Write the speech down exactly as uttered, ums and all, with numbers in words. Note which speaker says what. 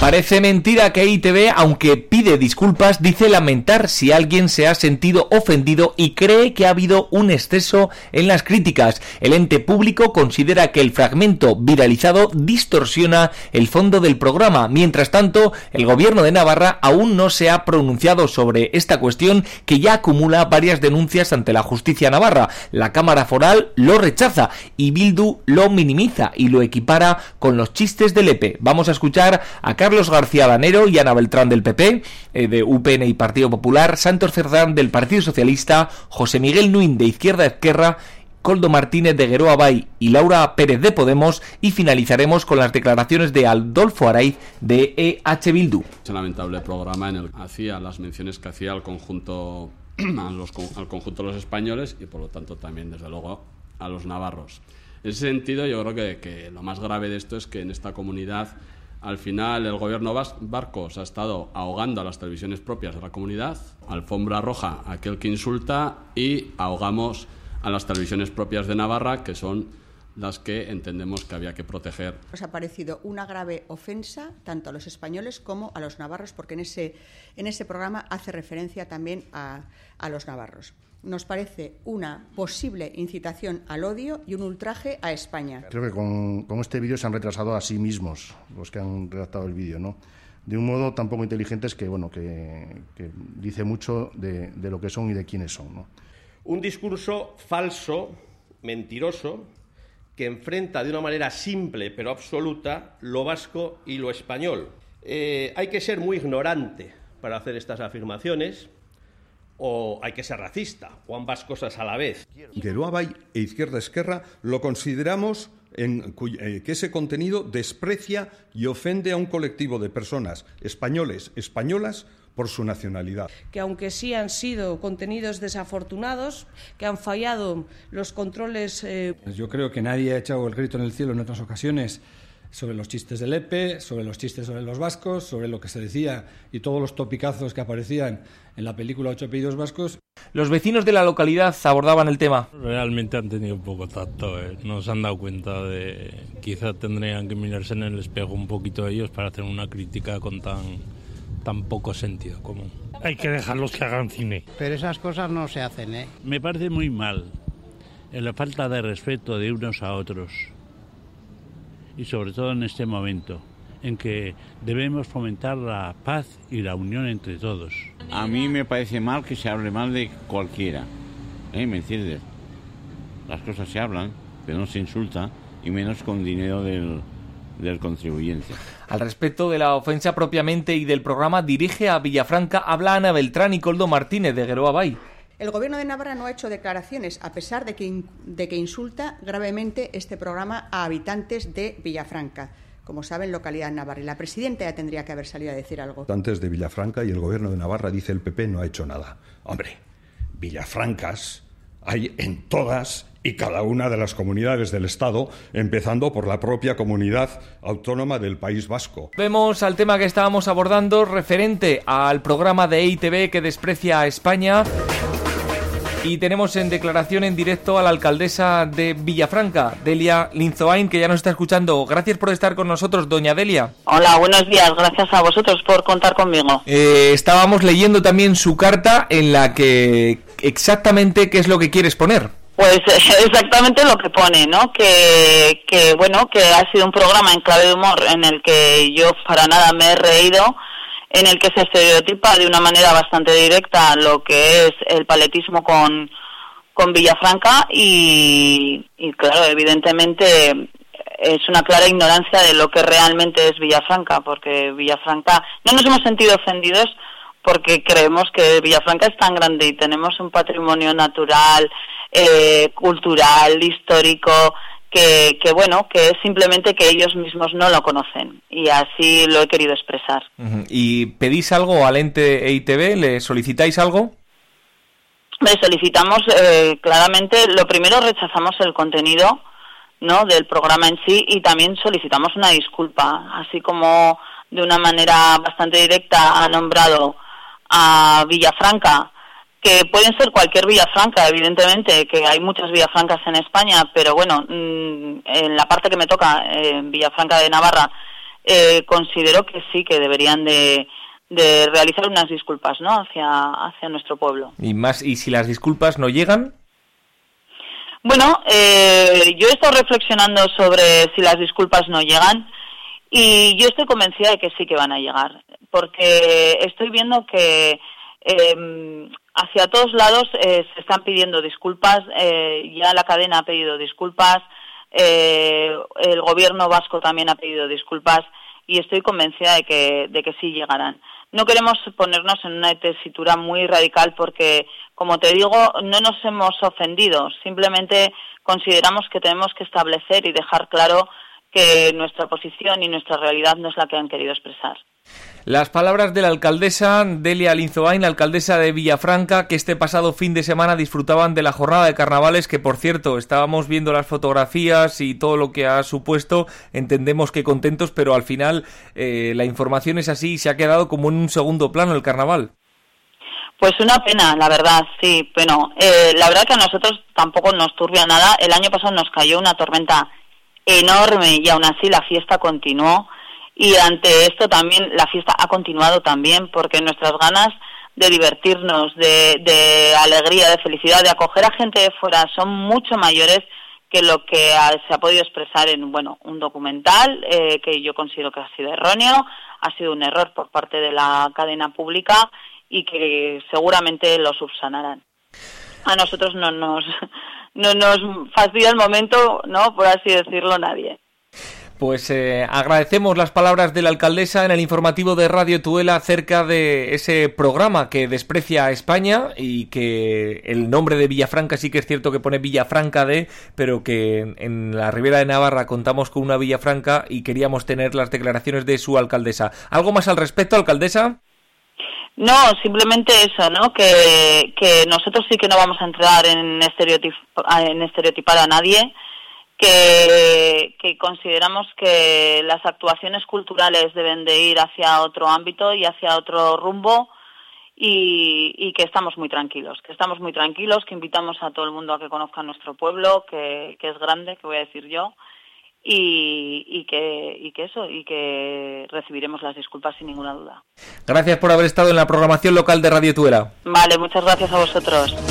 Speaker 1: Parece mentira que E I Te Be, aunque pide disculpas, dice lamentar si alguien se ha sentido ofendido y cree que ha habido un exceso en las críticas. El ente público considera que el fragmento viralizado distorsiona el fondo del programa. Mientras tanto, el gobierno de Navarra aún no se ha pronunciado sobre esta cuestión, que ya acumula varias denuncias ante la justicia navarra. La Cámara Foral lo rechaza y Bildu lo minimiza y lo equipara con los chistes de Lepe. Vamos a escuchar a Carlos García Danero y Ana Beltrán del P P, eh, de U P N y Partido Popular, Santos Cerdán del Partido Socialista, José Miguel Nuín de Izquierda Esquerra, Koldo Martínez de Geroa Bai y Laura Pérez de Podemos, y finalizaremos con las declaraciones de Adolfo Araiz de E H Bildu.
Speaker 2: Es un lamentable programa en el que hacía las menciones que hacía al conjunto, a los, al conjunto de los españoles y por lo tanto también desde luego a los navarros. En ese sentido yo creo que, que lo más grave de esto es que en esta comunidad al final el gobierno vasco se ha estado ahogando a las televisiones propias de la comunidad, alfombra roja a aquel que insulta, y ahogamos a las televisiones propias de Navarra, que son las que entendemos que había que proteger.
Speaker 3: Nos ha parecido una grave ofensa tanto a los españoles como a los navarros, porque en ese, en ese programa hace referencia también a, a los navarros. Nos parece una posible incitación al odio y un ultraje a España.
Speaker 4: Creo que con, con este vídeo se han retrasado a sí mismos los que han redactado el vídeo, ¿no? De un modo tan poco inteligente que, bueno, que, que dice mucho de, de lo que son y de quiénes son, ¿no?
Speaker 5: Un discurso falso, mentiroso, que enfrenta de una manera simple pero absoluta lo vasco y lo español. Eh, hay que ser muy ignorante para hacer estas afirmaciones, o hay que ser racista, o ambas cosas a la vez.
Speaker 6: Geroa Bai e Izquierda Esquerra lo consideramos en, eh, que ese contenido desprecia y ofende a un colectivo de personas españoles, españolas, por su nacionalidad.
Speaker 7: Que aunque sí han sido contenidos desafortunados, que han fallado los controles... Eh...
Speaker 8: Yo creo que nadie ha echado el grito en el cielo en otras ocasiones sobre los chistes de Lepe, sobre los chistes sobre los vascos, sobre lo que se decía y todos los topicazos que aparecían en la película Ocho apellidos vascos.
Speaker 1: Los vecinos de la localidad abordaban el tema.
Speaker 9: Realmente han tenido poco tacto, ¿eh? No se han dado cuenta de... Quizá tendrían que mirarse en el espejo un poquito ellos para hacer una crítica con tan, tan poco sentido común.
Speaker 10: Hay que dejarlos que hagan cine.
Speaker 11: Pero esas cosas no se hacen, ¿eh?
Speaker 12: Me parece muy mal en la falta de respeto de unos a otros. Y sobre todo en este momento, en que debemos fomentar la paz y la unión entre todos.
Speaker 13: A mí me parece mal que se hable mal de cualquiera, ¿eh? ¿Me entiendes? Las cosas se hablan, pero no se insulta, y menos con dinero del, del contribuyente.
Speaker 1: Al respecto de la ofensa propiamente y del programa Dirige a Villafranca, habla Ana Beltrán y Koldo Martínez de Geroa Bai.
Speaker 3: El Gobierno de Navarra no ha hecho declaraciones, a pesar de que, de que insulta gravemente este programa a habitantes de Villafranca, como saben, localidad navarra. Y la presidenta ya tendría que haber salido a decir algo.
Speaker 6: Antes de Villafranca, y el Gobierno de Navarra, dice el P P, no ha hecho nada. Hombre, Villafrancas hay en todas y cada una de las comunidades del Estado, empezando por la propia comunidad autónoma del País Vasco.
Speaker 1: Vemos al tema que estábamos abordando referente al programa de E I Te Be que desprecia a España. Y tenemos en declaración en directo a la alcaldesa de Villafranca, Delia Linzoain, que ya nos está escuchando. Gracias por estar con nosotros, doña Delia.
Speaker 14: Hola, buenos días. Gracias a vosotros por contar conmigo.
Speaker 1: Eh, estábamos leyendo también su carta en la que exactamente qué es lo que quieres poner.
Speaker 14: Pues exactamente lo que pone, ¿no? Que, que bueno, que ha sido un programa en clave de humor en el que yo para nada me he reído, en el que se estereotipa de una manera bastante directa lo que es el paletismo con, con Villafranca y, y claro, evidentemente es una clara ignorancia de lo que realmente es Villafranca, porque Villafranca, no nos hemos sentido ofendidos porque creemos que Villafranca es tan grande y tenemos un patrimonio natural, eh, cultural, histórico, Que, que bueno, que es simplemente que ellos mismos no lo conocen y así lo he querido expresar.
Speaker 1: Uh-huh. ¿Y pedís algo al ente E I Te Be? ¿Le solicitáis algo?
Speaker 14: Le solicitamos eh, claramente, lo primero rechazamos el contenido, ¿no?, del programa en sí y también solicitamos una disculpa, así como de una manera bastante directa ha nombrado a Villafranca, que pueden ser cualquier Villafranca, evidentemente, que hay muchas Villafrancas en España, pero bueno, en la parte que me toca, en Villafranca de Navarra, eh, considero que sí, que deberían de, de realizar unas disculpas, ¿no?, hacia, hacia nuestro pueblo.
Speaker 1: Y más, y si las disculpas no llegan...
Speaker 14: Bueno, eh, yo he estado reflexionando sobre si las disculpas no llegan y yo estoy convencida de que sí que van a llegar, porque estoy viendo que eh, hacia todos lados eh, se están pidiendo disculpas, eh, ya la cadena ha pedido disculpas, eh, el gobierno vasco también ha pedido disculpas y estoy convencida de que, de que sí llegarán. No queremos ponernos en una tesitura muy radical porque, como te digo, no nos hemos ofendido. Simplemente consideramos que tenemos que establecer y dejar claro que nuestra posición y nuestra realidad no es la que han querido expresar.
Speaker 1: Las palabras de la alcaldesa Delia Linzoain, la alcaldesa de Villafranca, que este pasado fin de semana disfrutaban de la jornada de carnavales, que por cierto, estábamos viendo las fotografías y todo lo que ha supuesto, entendemos que contentos, pero al final eh, la información es así y se ha quedado como en un segundo plano el carnaval.
Speaker 14: Pues una pena, la verdad, sí. Bueno, eh, la verdad que a nosotros tampoco nos turbia nada. El año pasado nos cayó una tormenta enorme y aún así la fiesta continuó. Y ante esto también la fiesta ha continuado también porque nuestras ganas de divertirnos, de, de alegría, de felicidad, de acoger a gente de fuera son mucho mayores que lo que ha, se ha podido expresar en bueno un documental eh, que yo considero que ha sido erróneo, ha sido un error por parte de la cadena pública y que seguramente lo subsanarán. A nosotros no nos no nos fastidia el momento, no, por así decirlo, nadie.
Speaker 1: Pues eh, agradecemos las palabras de la alcaldesa en el informativo de Radio Tudela acerca de ese programa que desprecia a España y que el nombre de Villafranca sí que es cierto que pone Villafranca de, pero que en, en la Ribera de Navarra contamos con una Villafranca y queríamos tener las declaraciones de su alcaldesa. ¿Algo más al respecto, alcaldesa?
Speaker 14: No, simplemente eso, ¿no? Que, que nosotros sí que no vamos a entrar en, estereotip, en estereotipar a nadie, que, que consideramos que las actuaciones culturales deben de ir hacia otro ámbito y hacia otro rumbo y, y que estamos muy tranquilos, que estamos muy tranquilos, que invitamos a todo el mundo a que conozca nuestro pueblo, que, que es grande, que voy a decir yo, y, y, que, y que eso, y que recibiremos las disculpas sin ninguna duda.
Speaker 1: Gracias por haber estado en la programación local de Radio Tudela.
Speaker 14: Vale, muchas gracias a vosotros.